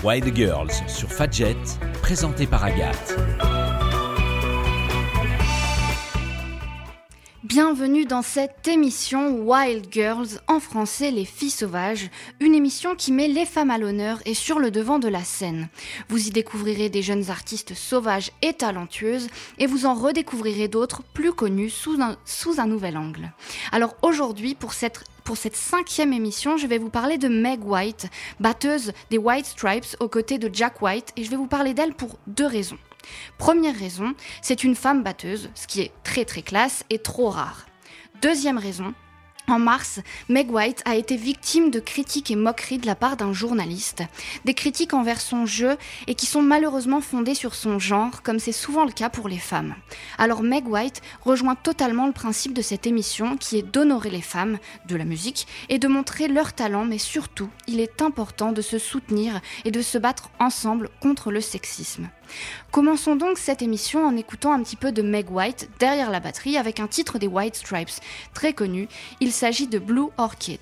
Wild Girls sur Fadjet, présenté par Agathe. Bienvenue dans cette émission Wild Girls, en français les filles sauvages, une émission qui met les femmes à l'honneur et sur le devant de la scène. Vous y découvrirez des jeunes artistes sauvages et talentueuses et vous en redécouvrirez d'autres plus connus sous un nouvel angle. Alors aujourd'hui, pour cette 5e émission, je vais vous parler de Meg White, batteuse des White Stripes aux côtés de Jack White, et je vais vous parler d'elle pour 2 raisons. Première raison, c'est une femme batteuse, ce qui est très très classe et trop rare. Deuxième raison, en mars, Meg White a été victime de critiques et moqueries de la part d'un journaliste. Des critiques envers son jeu et qui sont malheureusement fondées sur son genre, comme c'est souvent le cas pour les femmes. Alors Meg White rejoint totalement le principe de cette émission qui est d'honorer les femmes de la musique et de montrer leur talent, mais surtout, il est important de se soutenir et de se battre ensemble contre le sexisme. Commençons donc cette émission en écoutant un petit peu de Meg White derrière la batterie avec un titre des White Stripes très connu. Il s'agit de Blue Orchid.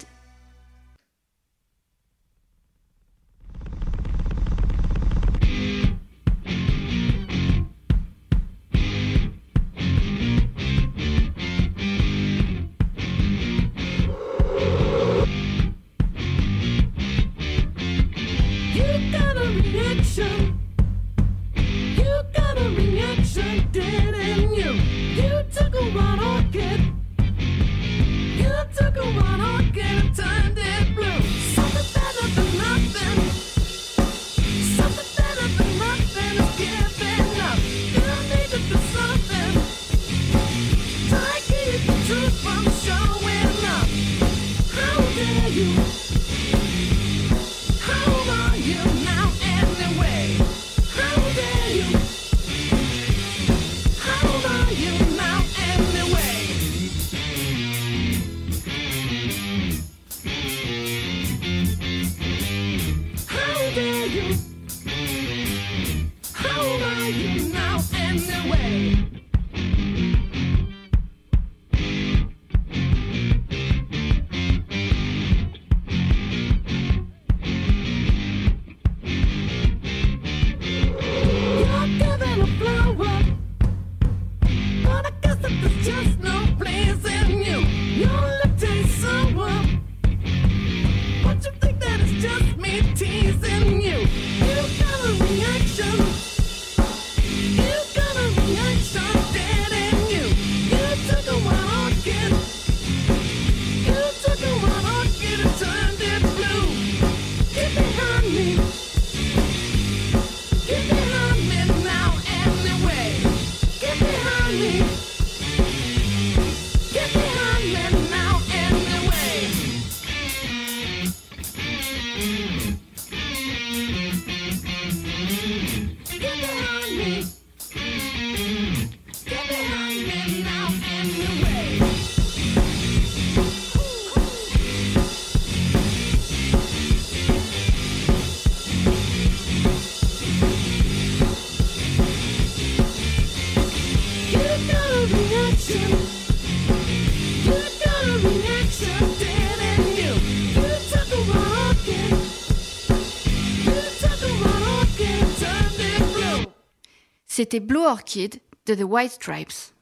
C'était Blue Orchid de The White Stripes.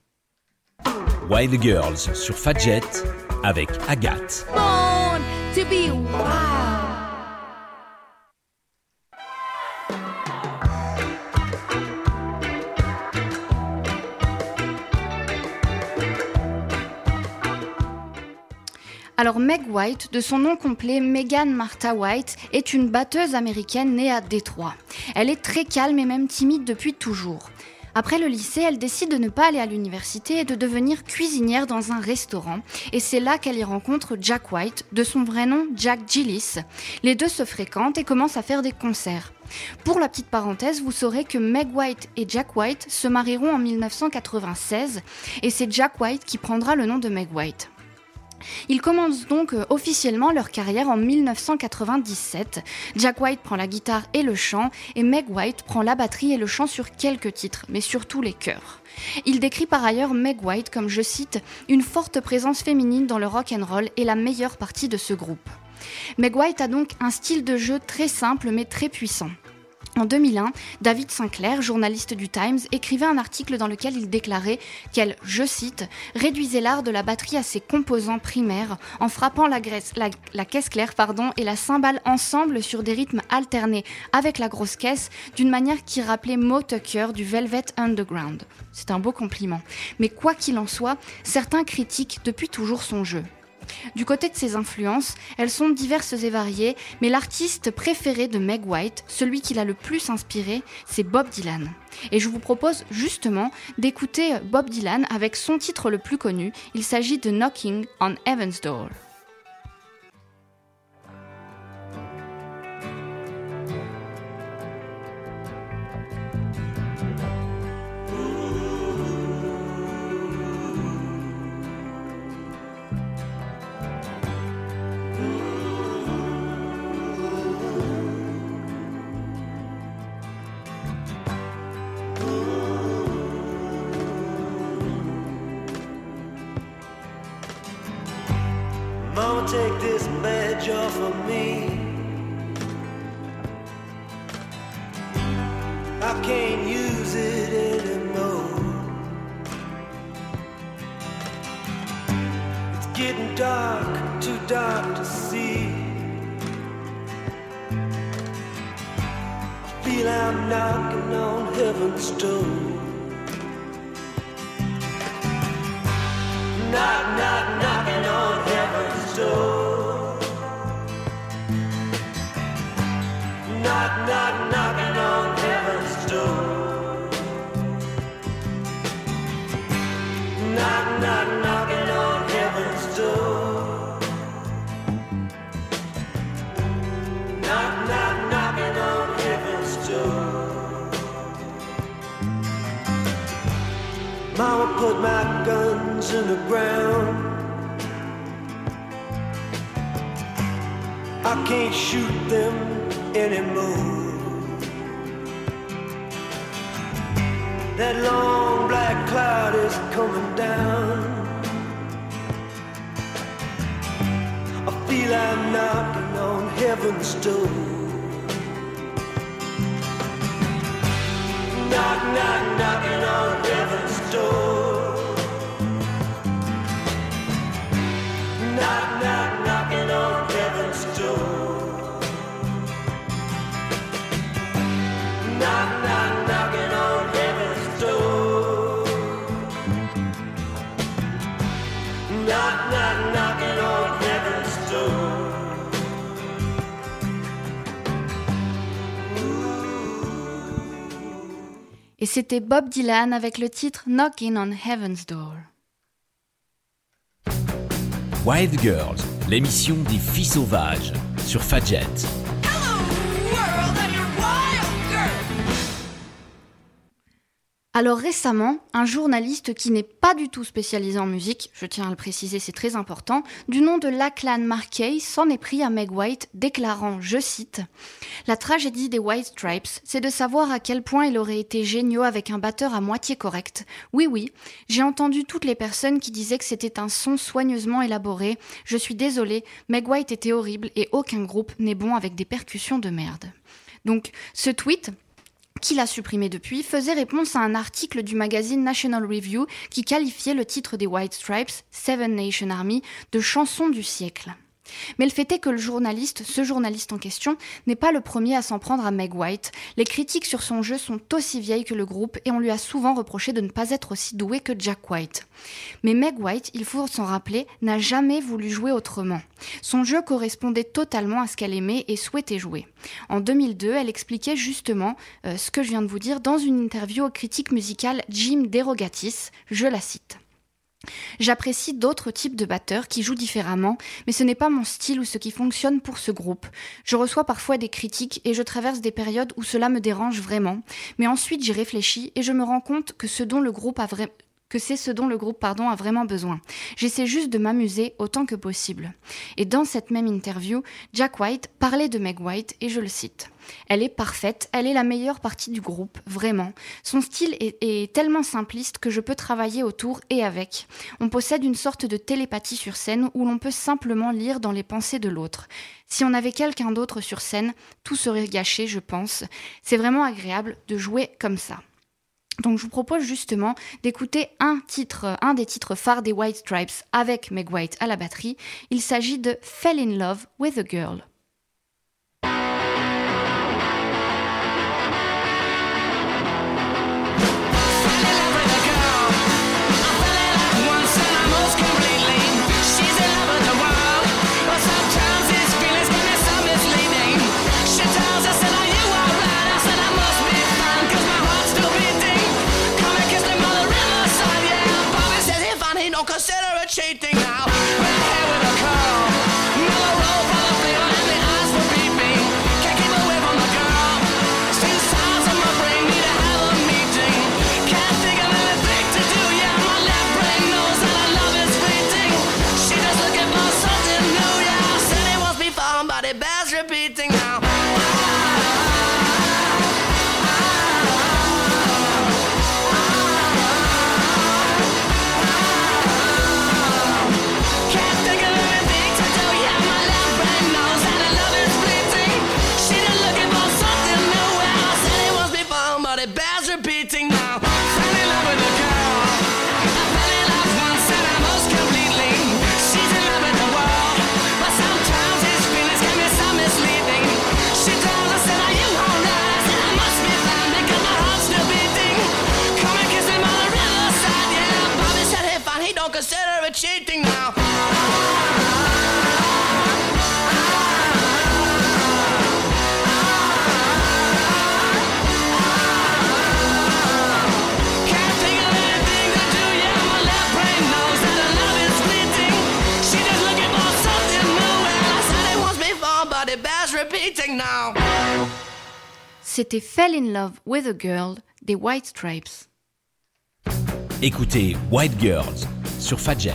Wild Girls sur Fadjet avec Agathe. Born to be wild. Alors Meg White, de son nom complet Megan Martha White, est une batteuse américaine née à Détroit. Elle est très calme et même timide depuis toujours. Après le lycée, elle décide de ne pas aller à l'université et de devenir cuisinière dans un restaurant. Et c'est là qu'elle y rencontre Jack White, de son vrai nom Jack Gillis. Les deux se fréquentent et commencent à faire des concerts. Pour la petite parenthèse, vous saurez que Meg White et Jack White se marieront en 1996 et c'est Jack White qui prendra le nom de Meg White. Ils commencent donc officiellement leur carrière en 1997. Jack White prend la guitare et le chant, et Meg White prend la batterie et le chant sur quelques titres, mais surtout les chœurs. Il décrit par ailleurs Meg White comme, je cite, « une forte présence féminine dans le rock'n'roll et la meilleure partie de ce groupe ». Meg White a donc un style de jeu très simple mais très puissant. En 2001, David Sinclair, journaliste du Times, écrivait un article dans lequel il déclarait qu'elle, je cite, « réduisait l'art de la batterie à ses composants primaires en frappant la caisse claire et la cymbale ensemble sur des rythmes alternés avec la grosse caisse d'une manière qui rappelait Moe Tucker du Velvet Underground ». C'est un beau compliment. Mais quoi qu'il en soit, certains critiquent depuis toujours son jeu. Du côté de ses influences, elles sont diverses et variées, mais l'artiste préféré de Meg White, celui qui l'a le plus inspiré, c'est Bob Dylan. Et je vous propose justement d'écouter Bob Dylan avec son titre le plus connu, il s'agit de Knocking on Heaven's Door. Mama, take this badge off of me. I can't use it anymore. It's getting dark, too dark to see. I feel I'm knocking on heaven's door. Knock, knock, knocking on heaven's door. Knock, knock, knocking on heaven's door. Knock, knock, knocking on heaven's door. Knock, knock, knocking on heaven's door. Mama put my guns in the ground. I can't shoot them anymore. That long black cloud is coming down. I feel I'm knocking on heaven's door. Knock, knock, knocking on heaven's door. Knock, knock, knocking on heaven's door. Knock, knock, knocking on heaven's door. Knock, knock, knocking on heaven's door. Et c'était Bob Dylan avec le titre Knocking on Heaven's Door. Wild Girls, l'émission des filles sauvages sur Fadjet. Alors récemment, un journaliste qui n'est pas du tout spécialisé en musique, je tiens à le préciser, c'est très important, du nom de Lachlan Markay s'en est pris à Meg White, déclarant, je cite, « La tragédie des White Stripes, c'est de savoir à quel point il aurait été génial avec un batteur à moitié correct. Oui, j'ai entendu toutes les personnes qui disaient que c'était un son soigneusement élaboré. Je suis désolée, Meg White était horrible et aucun groupe n'est bon avec des percussions de merde. » Donc ce tweet, qu'il a supprimé depuis, faisait réponse à un article du magazine National Review qui qualifiait le titre des White Stripes, Seven Nation Army, de chanson du siècle. Mais le fait est que ce journaliste en question, n'est pas le premier à s'en prendre à Meg White. Les critiques sur son jeu sont aussi vieilles que le groupe et on lui a souvent reproché de ne pas être aussi doué que Jack White. Mais Meg White, il faut s'en rappeler, n'a jamais voulu jouer autrement. Son jeu correspondait totalement à ce qu'elle aimait et souhaitait jouer. En 2002, elle expliquait justement ce que je viens de vous dire dans une interview au critique musical Jim DeRogatis, je la cite. J'apprécie d'autres types de batteurs qui jouent différemment, mais ce n'est pas mon style ou ce qui fonctionne pour ce groupe. Je reçois parfois des critiques et je traverse des périodes où cela me dérange vraiment, mais ensuite j'y réfléchis et je me rends compte que ce dont le groupe ce dont le groupe a vraiment besoin. J'essaie juste de m'amuser autant que possible. Et dans cette même interview, Jack White parlait de Meg White et je le cite. Elle est parfaite, elle est la meilleure partie du groupe, vraiment. Son style est tellement simpliste que je peux travailler autour et avec. On possède une sorte de télépathie sur scène où l'on peut simplement lire dans les pensées de l'autre. Si on avait quelqu'un d'autre sur scène, tout serait gâché, je pense. C'est vraiment agréable de jouer comme ça. Donc je vous propose justement d'écouter un des titres phares des White Stripes avec Meg White à la batterie. Il s'agit de Fell in Love with a Girl. Consider it cheating now. Red hair with a curl, mellow roll for the flavor, and the eyes for peeping. Can't keep away from the girl. Still sounds in my brain, need to have a meeting. Can't think of anything to do. Yeah, my left brain knows that our love is fleeting. She just looking for something new. Yeah, I said it wants me found, but it bears repeating now. Consider it cheating now. Can't think of anything to do. Yeah, my left brain knows that the love is fleeting. She just looking for something new. And I said it wants me fun, but it bears repeating now. C'était Fell in Love with a Girl des White Stripes. Écoutez White Girls sur Fadjet.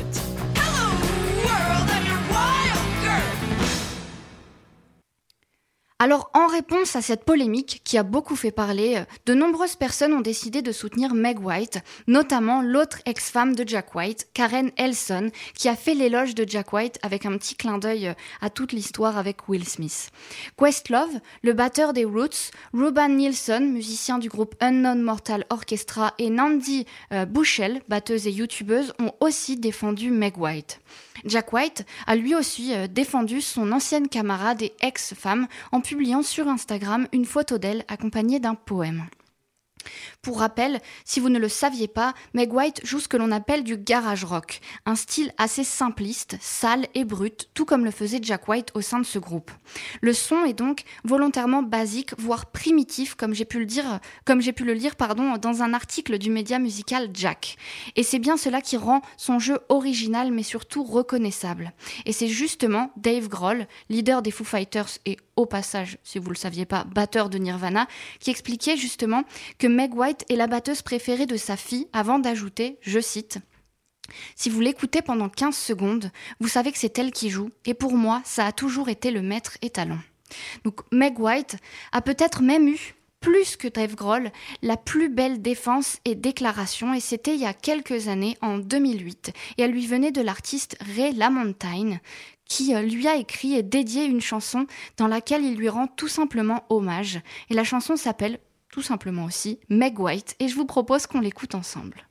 Alors, en réponse à cette polémique qui a beaucoup fait parler, de nombreuses personnes ont décidé de soutenir Meg White, notamment l'autre ex-femme de Jack White, Karen Elson, qui a fait l'éloge de Jack White avec un petit clin d'œil à toute l'histoire avec Will Smith. Questlove, le batteur des Roots, Ruben Nielsen, musicien du groupe Unknown Mortal Orchestra, et Nandi Bushell, batteuse et youtubeuse, ont aussi défendu Meg White. Jack White a lui aussi défendu son ancienne camarade et ex-femme en publiant sur Instagram une photo d'elle accompagnée d'un poème. Pour rappel, si vous ne le saviez pas, Meg White joue ce que l'on appelle du garage rock, un style assez simpliste, sale et brut, tout comme le faisait Jack White au sein de ce groupe. Le son est donc volontairement basique, voire primitif, comme j'ai pu le lire dans un article du média musical Jack. Et c'est bien cela qui rend son jeu original, mais surtout reconnaissable. Et c'est justement Dave Grohl, leader des Foo Fighters et au passage, si vous ne le saviez pas, batteur de Nirvana, qui expliquait justement que Meg White est la batteuse préférée de sa fille avant d'ajouter, je cite, « Si vous l'écoutez pendant 15 secondes, vous savez que c'est elle qui joue et pour moi, ça a toujours été le maître étalon. » Donc Meg White a peut-être même eu, plus que Dave Grohl, la plus belle défense et déclaration et c'était il y a quelques années, en 2008, et elle lui venait de l'artiste Ray LaMontagne, qui lui a écrit et dédié une chanson dans laquelle il lui rend tout simplement hommage. Et la chanson s'appelle tout simplement aussi Meg White et je vous propose qu'on l'écoute ensemble.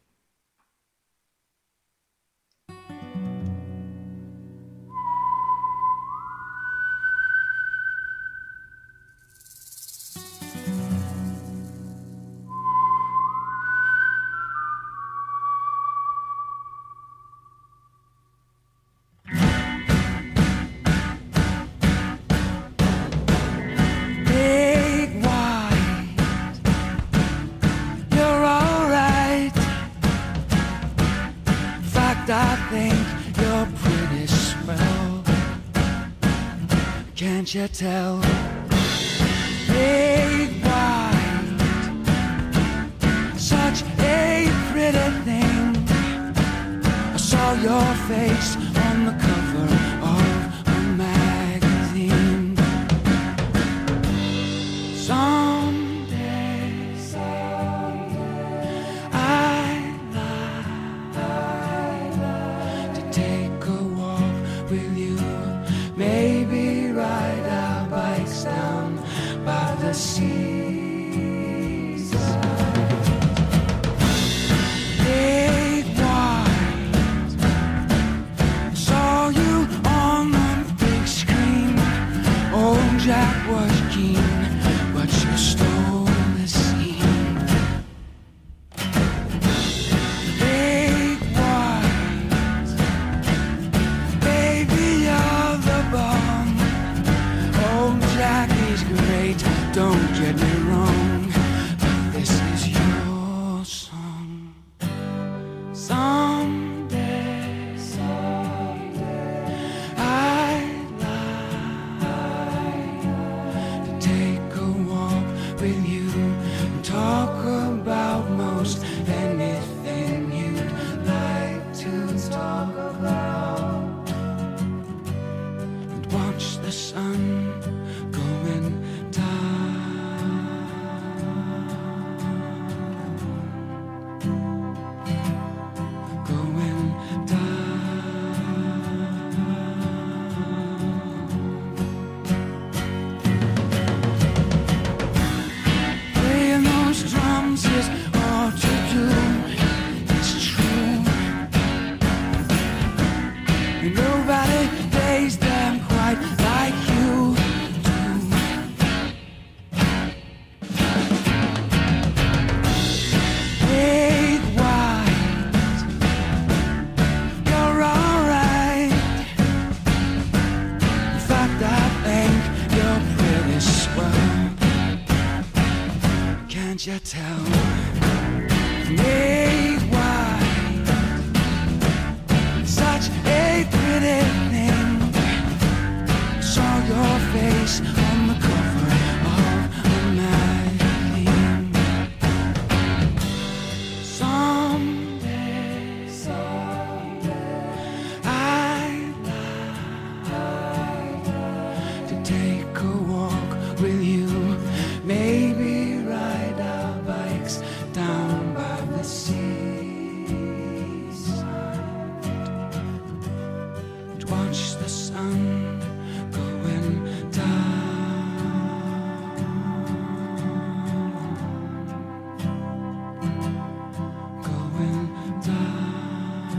I think you're pretty swell. Can't you tell? Big white, such a pretty thing. your face on the cover of a magazine. Someday I'd like to take a walk with you, maybe ride our bikes down by the seaside. Big white, saw you on the big screen. Old Jack was keen, but you stole the scene. Big white, baby, you're the bomb. Old Jack is great, don't get me wrong, but this is your song. Someday I'd like to take a walk with you and talk about most anything you'd like to talk about, and watch the sun going down, going down. Playing those drums is all to do. It's true. And nobody plays them quite like you do. Big white, you're alright. In fact, I think you're pretty swell. Can't you tell? Big white, such a pretty thing. Saw your face on the cover of a magazine. Someday I'd like to take a walk with you, maybe ride our bikes down by the seaside, and watch the sun going down, going down,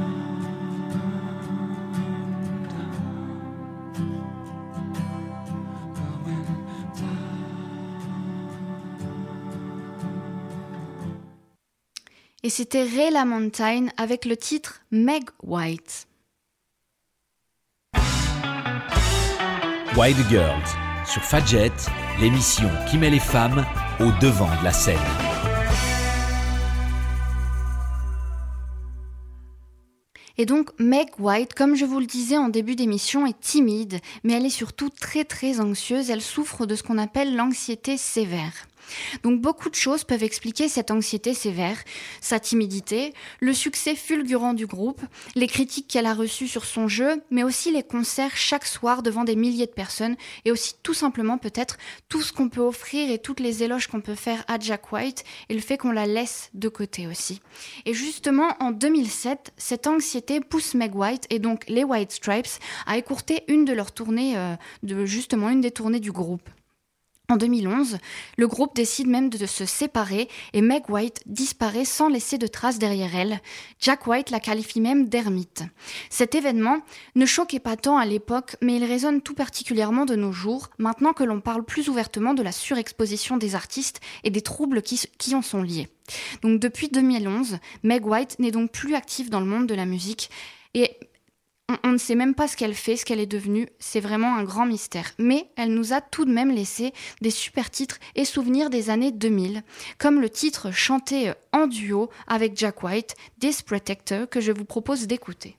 going down. Et c'était Ray LaMontagne avec le titre Meg White. Wild Girls sur Fadjet, l'émission qui met les femmes au devant de la scène. Et donc Meg White, comme je vous le disais en début d'émission, est timide, mais elle est surtout très très anxieuse. Elle souffre de ce qu'on appelle l'anxiété sévère. Donc beaucoup de choses peuvent expliquer cette anxiété sévère, sa timidité, le succès fulgurant du groupe, les critiques qu'elle a reçues sur son jeu, mais aussi les concerts chaque soir devant des milliers de personnes, et aussi tout simplement peut-être tout ce qu'on peut offrir et toutes les éloges qu'on peut faire à Jack White, et le fait qu'on la laisse de côté aussi. Et justement en 2007, cette anxiété pousse Meg White et donc les White Stripes à écourter une de leurs tournées, une des tournées du groupe. En 2011, le groupe décide même de se séparer et Meg White disparaît sans laisser de traces derrière elle. Jack White la qualifie même d'ermite. Cet événement ne choquait pas tant à l'époque, mais il résonne tout particulièrement de nos jours, maintenant que l'on parle plus ouvertement de la surexposition des artistes et des troubles qui en sont liés. Donc depuis 2011, Meg White n'est donc plus active dans le monde de la musique et on ne sait même pas ce qu'elle fait, ce qu'elle est devenue, c'est vraiment un grand mystère. Mais elle nous a tout de même laissé des super titres et souvenirs des années 2000, comme le titre chanté en duo avec Jack White, This Protector, que je vous propose d'écouter.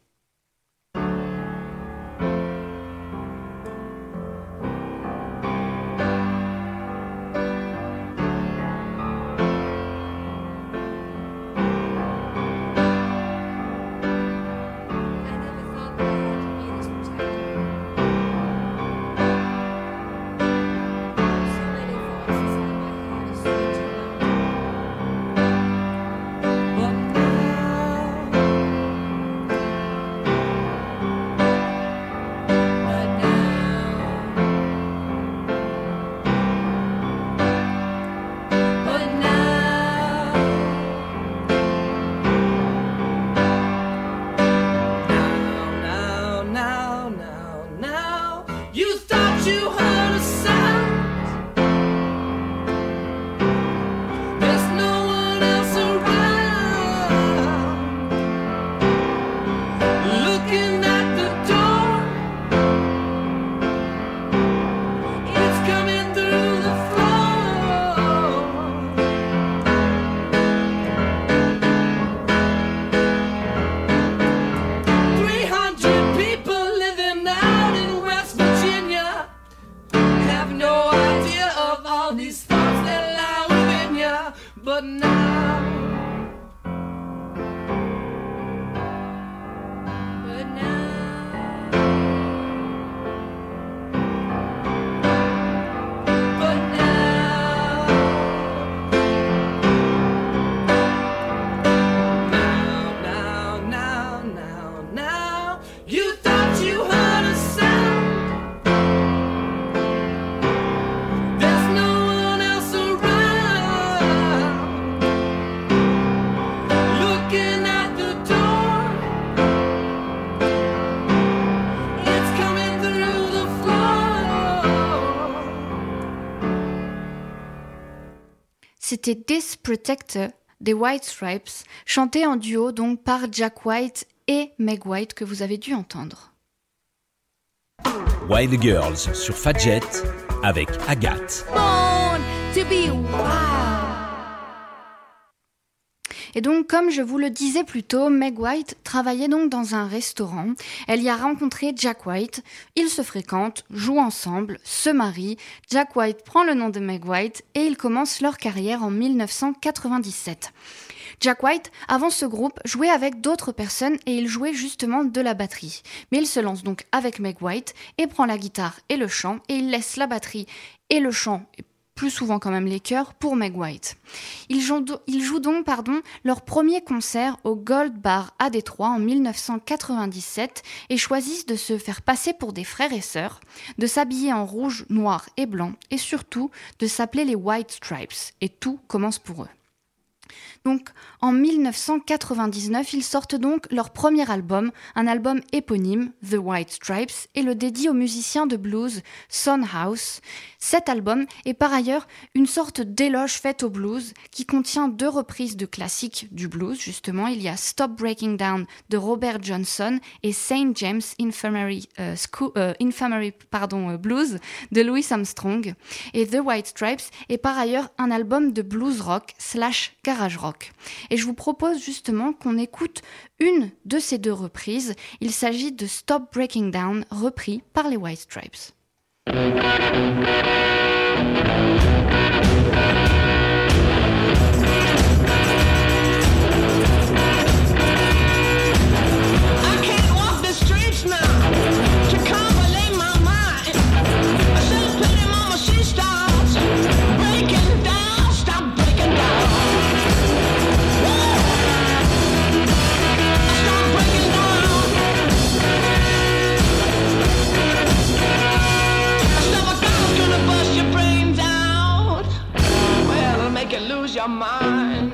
c'était This Protector des White Stripes, chanté en duo donc par Jack White et Meg White que vous avez dû entendre. Wild Girls sur Fadjet avec Agathe. Born to be wild. Et donc, comme je vous le disais plus tôt, Meg White travaillait donc dans un restaurant. Elle y a rencontré Jack White. Ils se fréquentent, jouent ensemble, se marient. Jack White prend le nom de Meg White et ils commencent leur carrière en 1997. Jack White, avant ce groupe, jouait avec d'autres personnes et il jouait justement de la batterie. Mais il se lance donc avec Meg White et prend la guitare et le chant et il laisse la batterie et le chant, plus souvent quand même les chœurs, pour Meg White. Ils jouent donc leur premier concert au Gold Bar à Détroit en 1997 et choisissent de se faire passer pour des frères et sœurs, de s'habiller en rouge, noir et blanc et surtout de s'appeler les White Stripes. Et tout commence pour eux. Donc, en 1999, ils sortent donc leur premier album, un album éponyme, The White Stripes, et le dédie au musicien de blues Son House. Cet album est par ailleurs une sorte d'éloge faite au blues qui contient 2 reprises de classiques du blues. Justement, il y a Stop Breaking Down de Robert Johnson et St. James Infirmary Blues de Louis Armstrong. Et The White Stripes est par ailleurs un album de blues rock / garage rock. Et je vous propose justement qu'on écoute une de ces 2 reprises. Il s'agit de Stop Breaking Down, repris par les White Stripes. Your mind.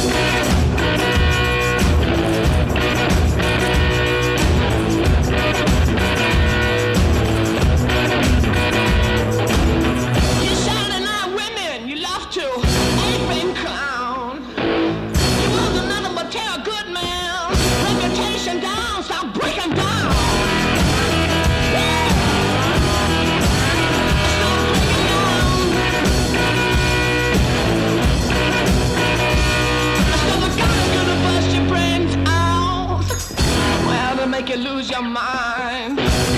You shining eye women, you love to ape and clown. You wasn't nothing but tell a good man. Reputation down, stop breaking down. Make you lose your mind.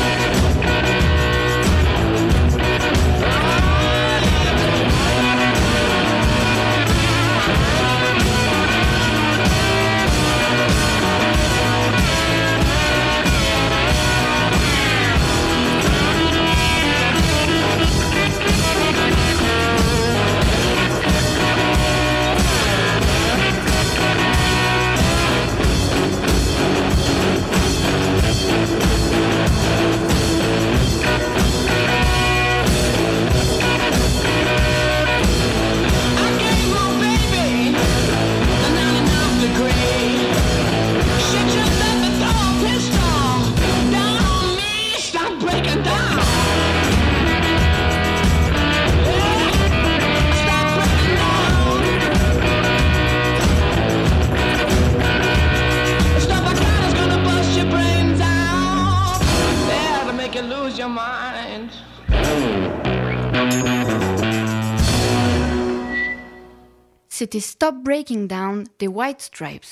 C'était Stop Breaking Down des White Stripes.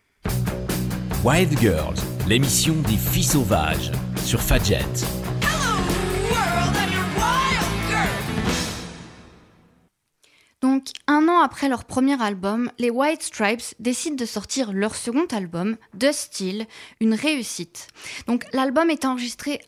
Wild Girls, l'émission des filles sauvages sur Fadjet. Donc, 1 an après leur premier album, les White Stripes décident de sortir leur second album, The Still, une réussite. Donc, l'album est enregistré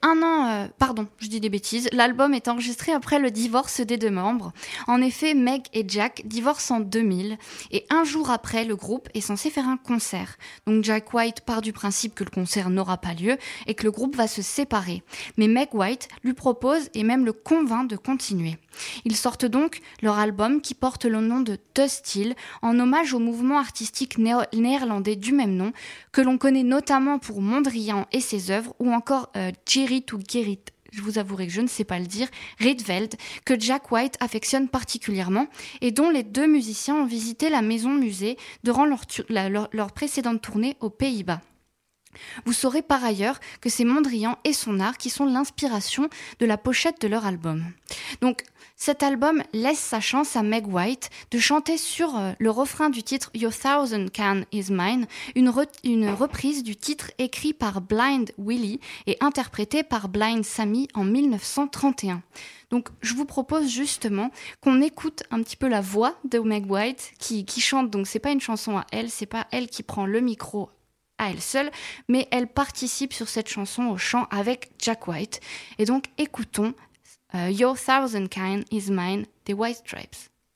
l'album est enregistré après le divorce des 2 membres. En effet, Meg et Jack divorcent en 2000 et 1 jour après, le groupe est censé faire un concert. Donc, Jack White part du principe que le concert n'aura pas lieu et que le groupe va se séparer. Mais Meg White lui propose et même le convainc de continuer. Ils sortent donc leur album qui porte le nom de The Still en hommage au mouvement artistique néerlandais du même nom que l'on connaît notamment pour Mondrian et ses œuvres ou encore Jerry to Get je vous avouerai que je ne sais pas le dire, Rietveld, que Jack White affectionne particulièrement et dont les deux musiciens ont visité la maison-musée durant leur précédente tournée aux Pays-Bas. Vous saurez par ailleurs que c'est Mondrian et son art qui sont l'inspiration de la pochette de leur album. Donc, cet album laisse sa chance à Meg White de chanter sur le refrain du titre Your Thousand Can Is Mine, une reprise du titre écrit par Blind Willie et interprété par Blind Sammy en 1931. Donc je vous propose justement qu'on écoute un petit peu la voix de Meg White qui chante, donc c'est pas une chanson à elle, c'est pas elle qui prend le micro à elle seule, mais elle participe sur cette chanson au chant avec Jack White. Et donc écoutons Your Thousand Kind Is Mine des White Stripes.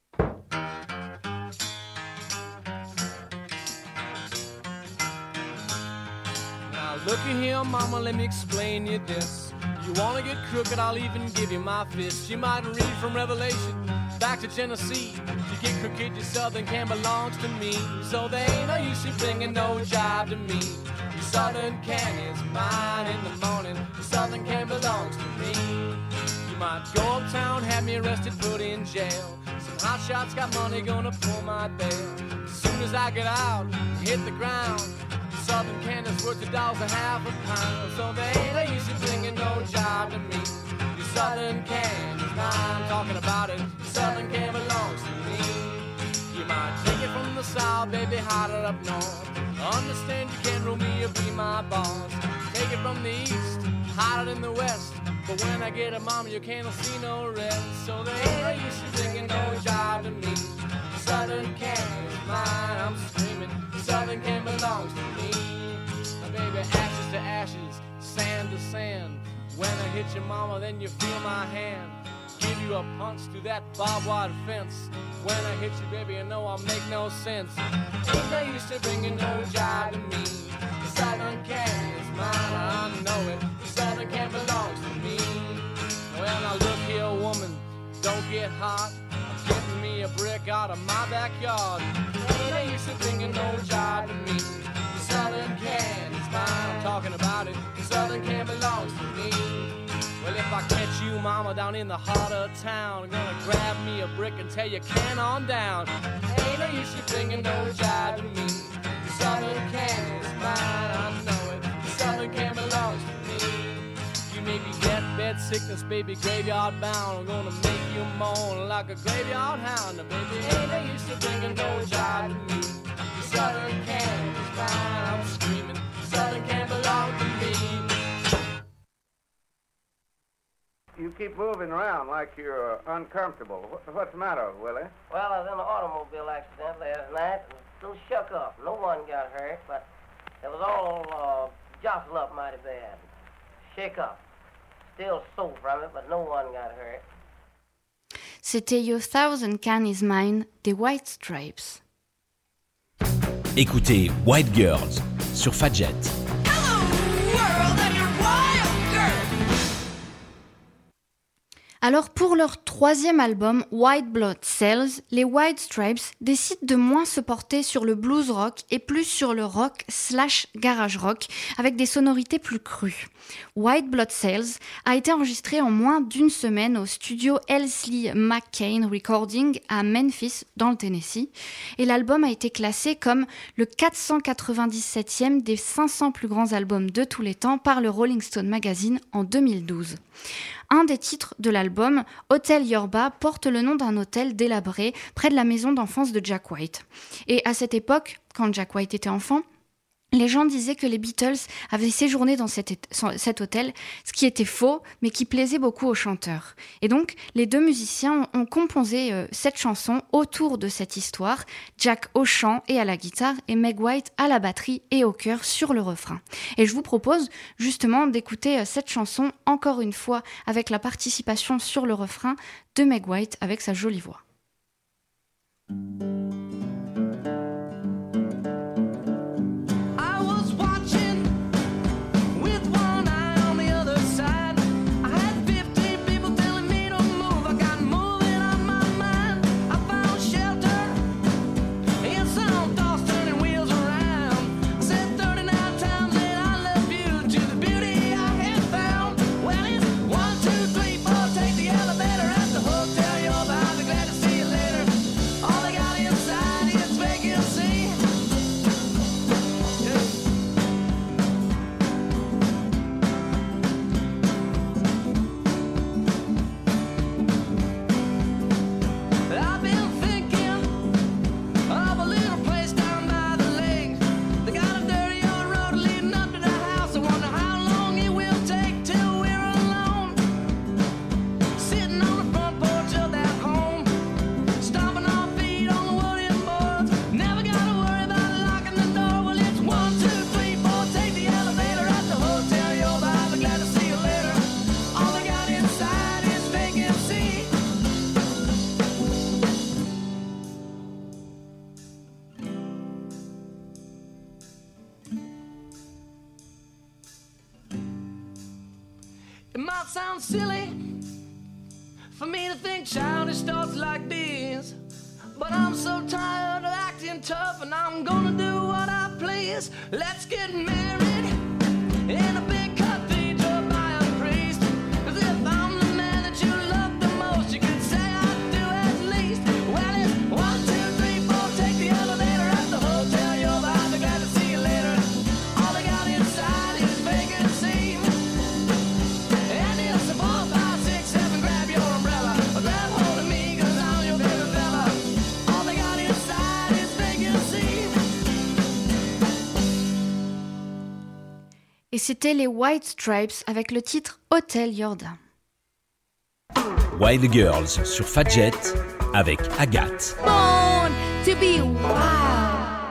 Now looky here, mama, let me explain you this. You wanna get crooked, I'll even give you my fist. You might read from Revelation back to Genesis. You get crooked, your Southern can belongs to me. So there ain't no use in bringing no jive to me. Your Southern can is mine in the morning. Your Southern can belongs to me. You might go uptown, have me arrested, put in jail. Some hot shots got money, gonna pull my bail. As soon as I get out, hit the ground. Southern can is worth $1.50 a pound. So there ain't no use in bringing no job to me. Your Southern can is mine, talking about it. Your Southern can belongs to me. You might take it from the south, baby, hotter up north. Understand you can't rule me or be my boss. Take it from the east, hotter than the west. But when I get a mama, you can't see no rest. So there ain't no use in bringing no job to me. Your Southern can is mine, I'm screaming. Your Southern can belongs to me. Now baby, ashes to ashes, sand to sand. When I hit your mama, then you feel my hand. Give you a punch through that barbed wire fence. When I hit you, baby, you know I'll make no sense. Ain't no use to bringing no jive to me. The Southern can is mine, I know it. The Southern can belongs to me. Well, now look here, woman, don't get hot. I'm getting me a brick out of my backyard. Ain't no use to bringing no jive to me. The Southern can is mine, I'm talking about it. The Southern can belongs to me. Well, if I catch you, mama, down in the heart of town, I'm gonna grab me a brick and tell you can on down. Ain't no use you bringing no jive to me. The Southern can is mine, I know it. The Southern can belongs to me. You may be bed sickness, baby, graveyard bound. I'm gonna make you moan like a graveyard hound. Now, baby, ain't no use to bringing no jive to me. The Southern can is mine, I'm screaming. The Southern can belong to me. You keep moving around like you're uncomfortable. What's the matter, Willie? Well, I was in an automobile accident last night. Still shook up. No one got hurt, but it was all jostled up mighty bad. Shake up. Still sore from it, but no one got hurt. C'était Your Thousand Can Is Mine des White Stripes. Écoutez White Girls sur Fadjet. Alors pour leur troisième album, White Blood Cells, les White Stripes décident de moins se porter sur le blues rock et plus sur le rock / garage rock avec des sonorités plus crues. White Blood Cells a été enregistré en moins d'une semaine au studio Elsley McCain Recording à Memphis dans le Tennessee et l'album a été classé comme le 497e des 500 plus grands albums de tous les temps par le Rolling Stone Magazine en 2012. Un des titres de l'album, Hotel Yorba, porte le nom d'un hôtel délabré près de la maison d'enfance de Jack White. Et à cette époque, quand Jack White était enfant, les gens disaient que les Beatles avaient séjourné dans cet hôtel, ce qui était faux, mais qui plaisait beaucoup aux chanteurs. Et donc, les deux musiciens ont composé cette chanson autour de cette histoire, Jack au chant et à la guitare, et Meg White à la batterie et au chœur sur le refrain. Et je vous propose justement d'écouter cette chanson, encore une fois, avec la participation sur le refrain de Meg White avec sa jolie voix. One might sound silly for me to think childish thoughts like this, but I'm so tired of acting tough, and I'm gonna do what I please. Let's get married in a big cathedral by a priest. 'Cause if I'm the man that you love the most, you could say I do at least. Well, it's 1, 2, 3, 4, take the elevator at the hotel. You're about to glad to see you later. All they got inside is vacancy. And it's a 4, 5, 6, 7, grab your umbrella. Grab hold of me, 'cause I'm your baby fella. All they got inside is vacancy. Et c'était les White Stripes avec le titre Hotel Yorda. Wild Girls sur Fadjet avec Agathe. Born to be wild.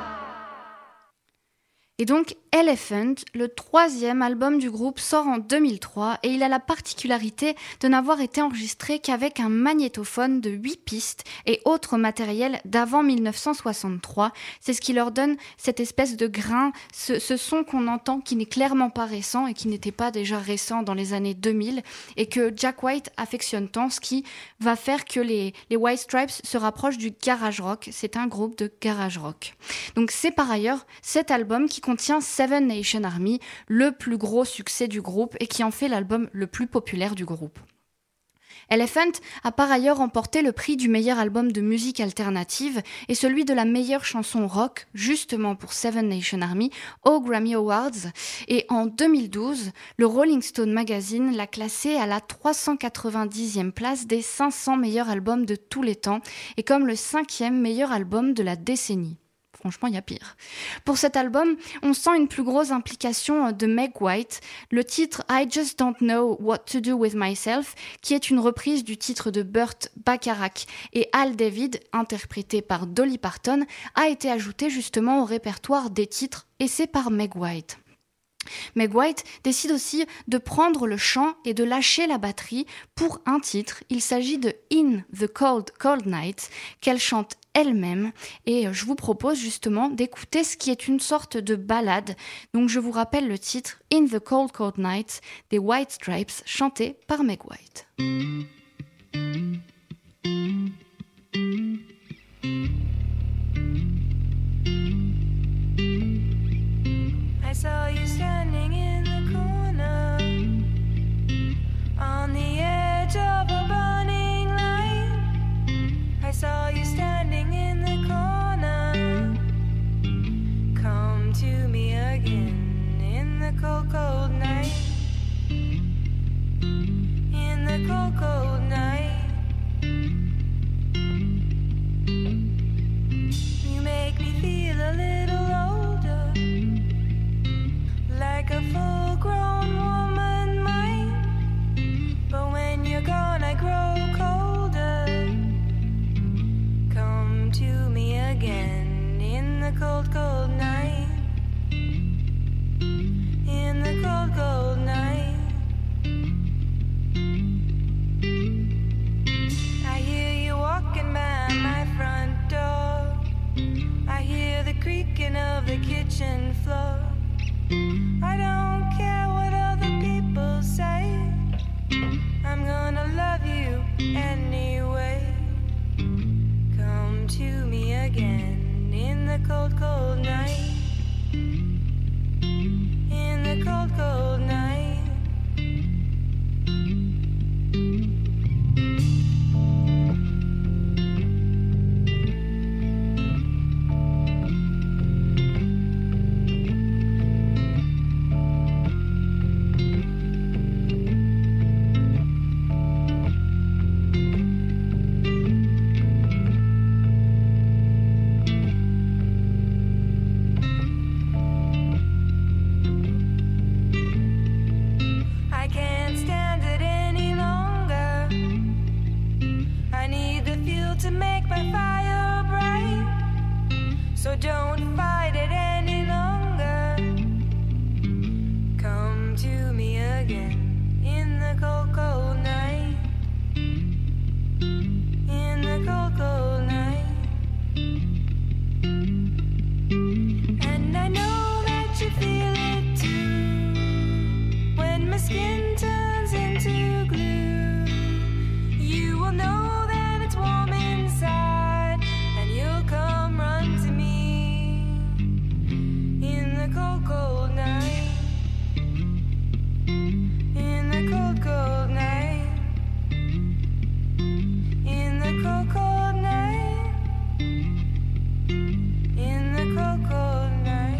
Et donc Elephant, le 3e album du groupe, sort en 2003 et il a la particularité de n'avoir été enregistré qu'avec un magnétophone de 8 pistes et autre matériel d'avant 1963. C'est ce qui leur donne cette espèce de grain, ce son qu'on entend qui n'est clairement pas récent et qui n'était pas déjà récent dans les années 2000 et que Jack White affectionne tant, ce qui va faire que les White Stripes se rapprochent du garage rock. C'est un groupe de garage rock. Donc c'est par ailleurs cet album qui contient Seven Nation Army, le plus gros succès du groupe et qui en fait l'album le plus populaire du groupe. Elephant a par ailleurs remporté le prix du meilleur album de musique alternative et celui de la meilleure chanson rock, justement pour Seven Nation Army, aux Grammy Awards. Et en 2012, le Rolling Stone Magazine l'a classé à la 390e place des 500 meilleurs albums de tous les temps et comme le 5e meilleur album de la décennie. Franchement, il y a pire. Pour cet album, on sent une plus grosse implication de Meg White. Le titre « I Just Don't Know What to Do With Myself », qui est une reprise du titre de Burt Bacharach et Al David, interprété par Dolly Parton, a été ajouté justement au répertoire des titres, et c'est par Meg White. Meg White décide aussi de prendre le chant et de lâcher la batterie pour un titre. Il s'agit de In the Cold, Cold Night, qu'elle chante elle-même. Et je vous propose justement d'écouter ce qui est une sorte de ballade. Donc je vous rappelle le titre In the Cold, Cold Night des White Stripes, chanté par Meg White. I saw you standing in the corner on the edge of a burning light. I saw you standing in the corner. Come to me again in the cold, cold night. In the cold, cold night. You make me feel a little older, like a full-grown woman might. But when you're gone, I grow colder. Come to me again in the cold, cold night. In the cold, cold night. I hear you walking by my front door. I hear the creaking of the kitchen floor. I don't care what other people say. I'm gonna love you anyway. Come to me again in the cold, cold night. In the cold, cold night. So don't fight it any longer. Come to me again in the cold, cold night. In the cold, cold night. And I know that you feel it too when my skin turns into cold, cold night. In the cold, cold night. In the cold, cold night. In the cold, cold night.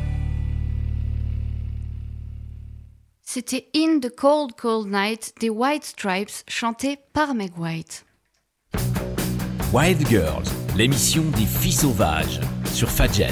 C'était In the Cold Cold Night des White Stripes, chanté par Meg White. Wild Girls, l'émission des filles sauvages sur Fadjet.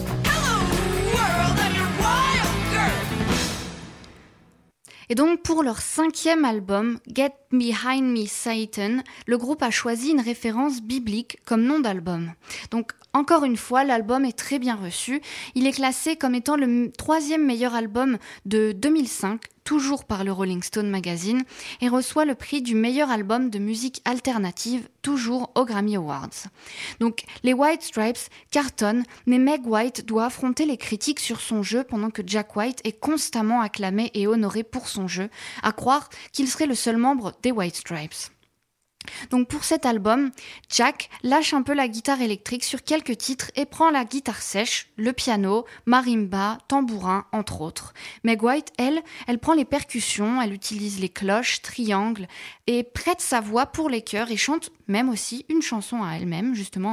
Et donc pour leur 5e album, Get Behind Me Satan, le groupe a choisi une référence biblique comme nom d'album. Donc encore une fois, l'album est très bien reçu. Il est classé comme étant le 3e meilleur album de 2005, toujours par le Rolling Stone Magazine, et reçoit le prix du meilleur album de musique alternative, toujours aux Grammy Awards. Donc les White Stripes cartonnent, mais Meg White doit affronter les critiques sur son jeu pendant que Jack White est constamment acclamé et honoré pour son jeu, à croire qu'il serait le seul membre des White Stripes. Donc pour cet album, Jack lâche un peu la guitare électrique sur quelques titres et prend la guitare sèche, le piano, marimba, tambourin, entre autres. Meg White, elle prend les percussions, elle utilise les cloches, triangles et prête sa voix pour les chœurs et chante même aussi une chanson à elle-même,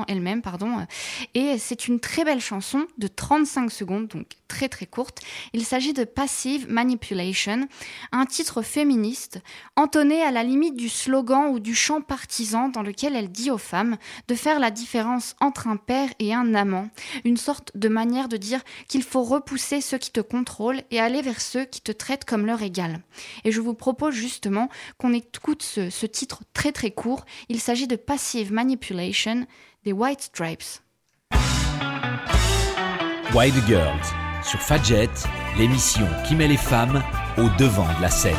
et c'est une très belle chanson de 35 secondes, donc très très courte. Il s'agit de Passive Manipulation, un titre féministe, entonné à la limite du slogan ou du chant partisan dans lequel elle dit aux femmes de faire la différence entre un père et un amant, une sorte de manière de dire qu'il faut repousser ceux qui te contrôlent et aller vers ceux qui te traitent comme leur égal. Et je vous propose justement qu'on écoute ce titre très très court. Il s'agit de Passive Manipulation des White Stripes. Wild Girls sur Fadjet, l'émission qui met les femmes au devant de la scène.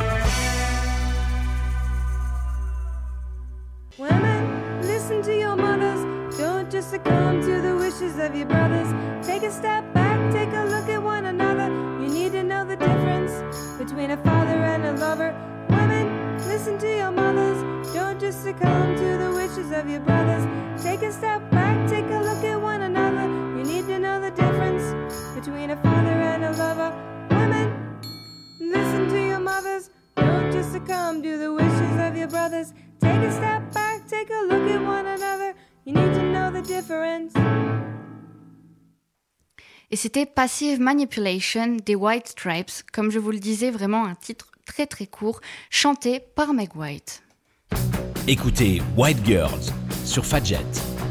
Women, listen to your mothers. Don't just succumb to the wishes of your brothers. Take a step back, take a look at one another. You need to know the difference between a father and a lover. Women, listen to your mothers. Don't just succumb to the wishes of your brothers. Take a step back, take a look at one another. You need to know the difference between a father and a lover. Women, listen to your mothers. Don't just succumb to the wishes of your brothers. Take a step back, take a look at one another. You need to know the difference. Et c'était Passive Manipulation des White Stripes, comme je vous le disais, vraiment un titre très très court, chanté par Meg White. Écoutez Wild Girls sur Fadjet.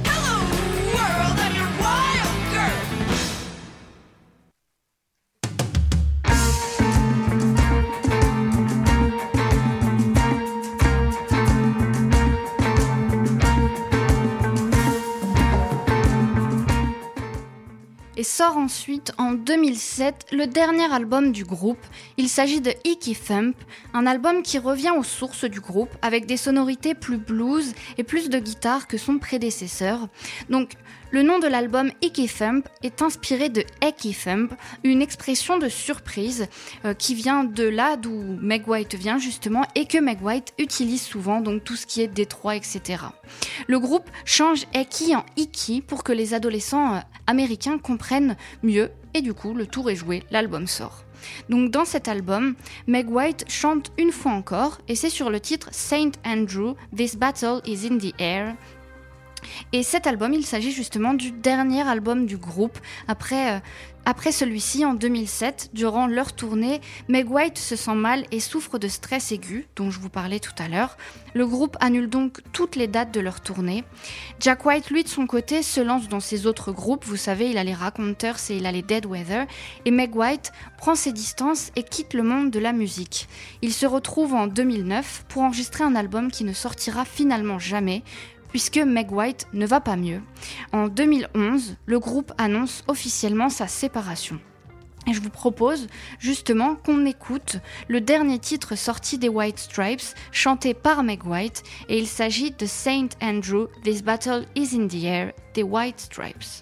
Et sort ensuite en 2007 le dernier album du groupe. Il s'agit de Icky Thump, un album qui revient aux sources du groupe avec des sonorités plus blues et plus de guitare que son prédécesseur. Donc le nom de l'album Icky Thump est inspiré de Icky Thump, une expression de surprise qui vient de là d'où Meg White vient justement et que Meg White utilise souvent, donc tout ce qui est Détroit, etc. Le groupe change Icky en Icky pour que les adolescents américains comprennent mieux et du coup le tour est joué, l'album sort. Donc dans cet album, Meg White chante une fois encore et c'est sur le titre St. Andrew, This Battle is in the Air. Et cet album, il s'agit justement du dernier album du groupe. Après celui-ci, en 2007, durant leur tournée, Meg White se sent mal et souffre de stress aigu, dont je vous parlais tout à l'heure. Le groupe annule donc toutes les dates de leur tournée. Jack White, lui, de son côté, se lance dans ses autres groupes. Vous savez, il a les Raconteurs et il a les Dead Weather. Et Meg White prend ses distances et quitte le monde de la musique. Il se retrouve en 2009 pour enregistrer un album qui ne sortira finalement jamais, puisque Meg White ne va pas mieux. En 2011, le groupe annonce officiellement sa séparation. Et je vous propose justement qu'on écoute le dernier titre sorti des White Stripes, chanté par Meg White, et il s'agit de St. Andrew, This Battle is in the Air, des White Stripes.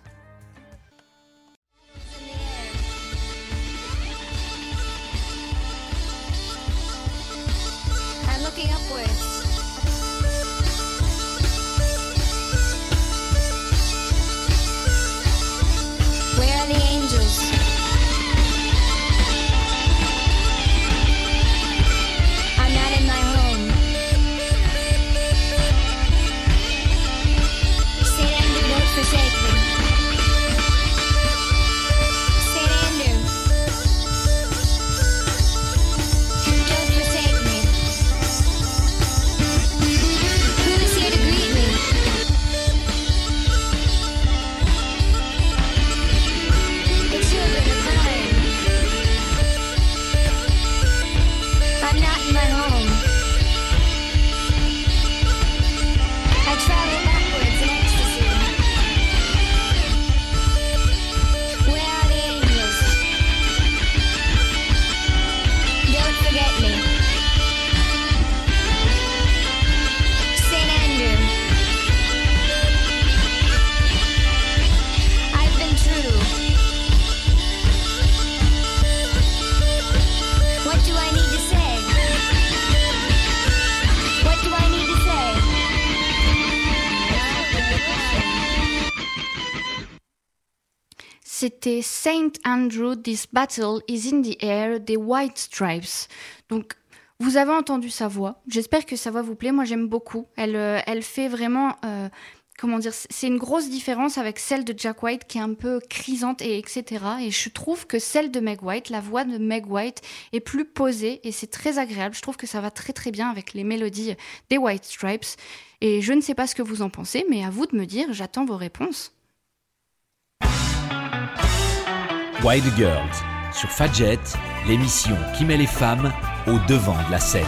I'm looking upwards. Where are the angels? c'était Saint Andrew, This Battle is in the Air des White Stripes. Donc, vous avez entendu sa voix. J'espère que sa voix vous plaît. Moi, j'aime beaucoup. Elle fait vraiment... c'est une grosse différence avec celle de Jack White qui est un peu crisante et etc. Et je trouve que celle de Meg White, la voix de Meg White est plus posée et c'est très agréable. Je trouve que ça va très très bien avec les mélodies des White Stripes. Et je ne sais pas ce que vous en pensez, mais à vous de me dire, j'attends vos réponses. Wild Girls, sur Fadjet, l'émission qui met les femmes au devant de la scène.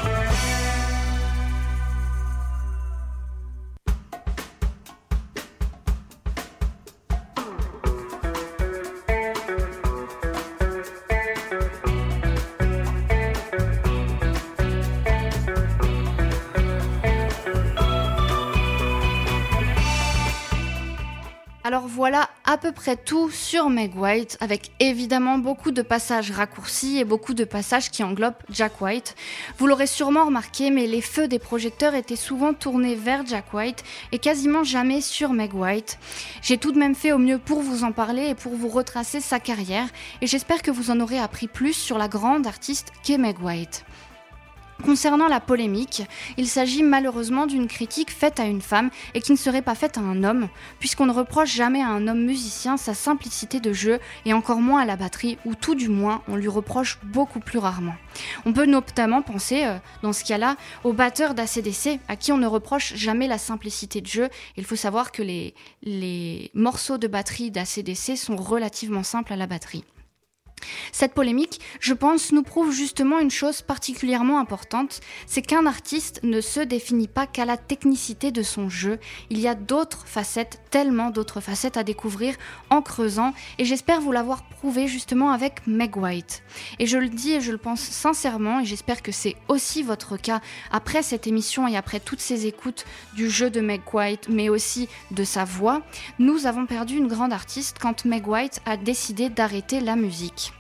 Alors voilà à peu près tout sur Meg White, avec évidemment beaucoup de passages raccourcis et beaucoup de passages qui englobent Jack White. Vous l'aurez sûrement remarqué, mais les feux des projecteurs étaient souvent tournés vers Jack White et quasiment jamais sur Meg White. J'ai tout de même fait au mieux pour vous en parler et pour vous retracer sa carrière, et j'espère que vous en aurez appris plus sur la grande artiste qu'est Meg White. Concernant la polémique, il s'agit malheureusement d'une critique faite à une femme et qui ne serait pas faite à un homme, puisqu'on ne reproche jamais à un homme musicien sa simplicité de jeu et encore moins à la batterie, ou tout du moins on lui reproche beaucoup plus rarement. On peut notamment penser, dans ce cas-là, au batteur d'ACDC, à qui on ne reproche jamais la simplicité de jeu. Il faut savoir que les morceaux de batterie d'ACDC sont relativement simples à la batterie. Cette polémique, je pense, nous prouve justement une chose particulièrement importante, c'est qu'un artiste ne se définit pas qu'à la technicité de son jeu. Il y a d'autres facettes, tellement d'autres facettes à découvrir en creusant, et j'espère vous l'avoir prouvé justement avec Meg White. Et je le dis et je le pense sincèrement, et j'espère que c'est aussi votre cas après cette émission et après toutes ces écoutes du jeu de Meg White, mais aussi de sa voix. Nous avons perdu une grande artiste quand Meg White a décidé d'arrêter la musique.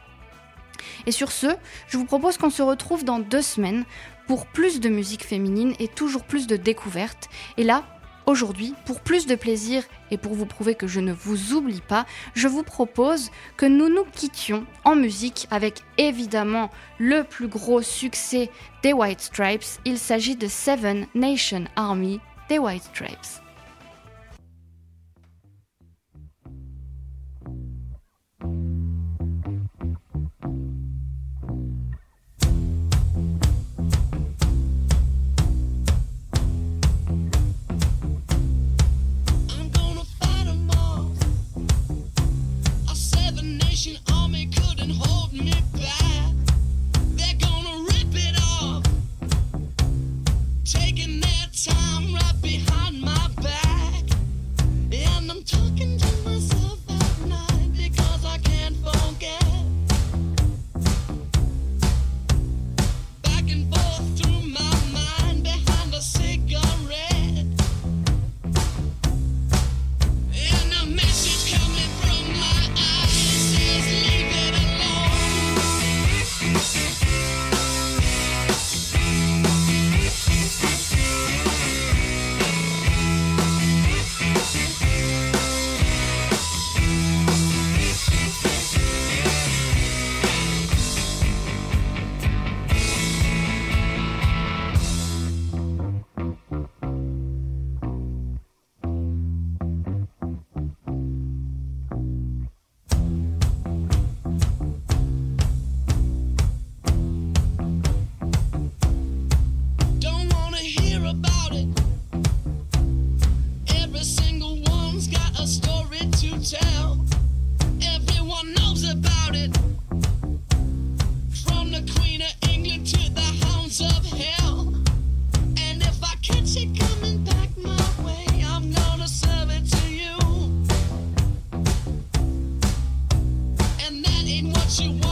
Et sur ce, je vous propose qu'on se retrouve dans 2 semaines pour plus de musique féminine et toujours plus de découvertes. Et là, aujourd'hui, pour plus de plaisir et pour vous prouver que je ne vous oublie pas, je vous propose que nous nous quittions en musique avec évidemment le plus gros succès des White Stripes. Il s'agit de Seven Nation Army des White Stripes. Army couldn't hold me back. They're gonna rip it off, taking their time right behind my back. And I'm talking to myself at night because I can't forget. Back and forth through my mind behind a cigarette. And a message coming from my eyes says leave it alone. Don't wanna hear about it. Every single one's got a story to tell. Everyone knows about it. From the Queen of England to the hounds of hell. And if I catch it coming back my way, I'm gonna serve it to you. And that ain't what you want.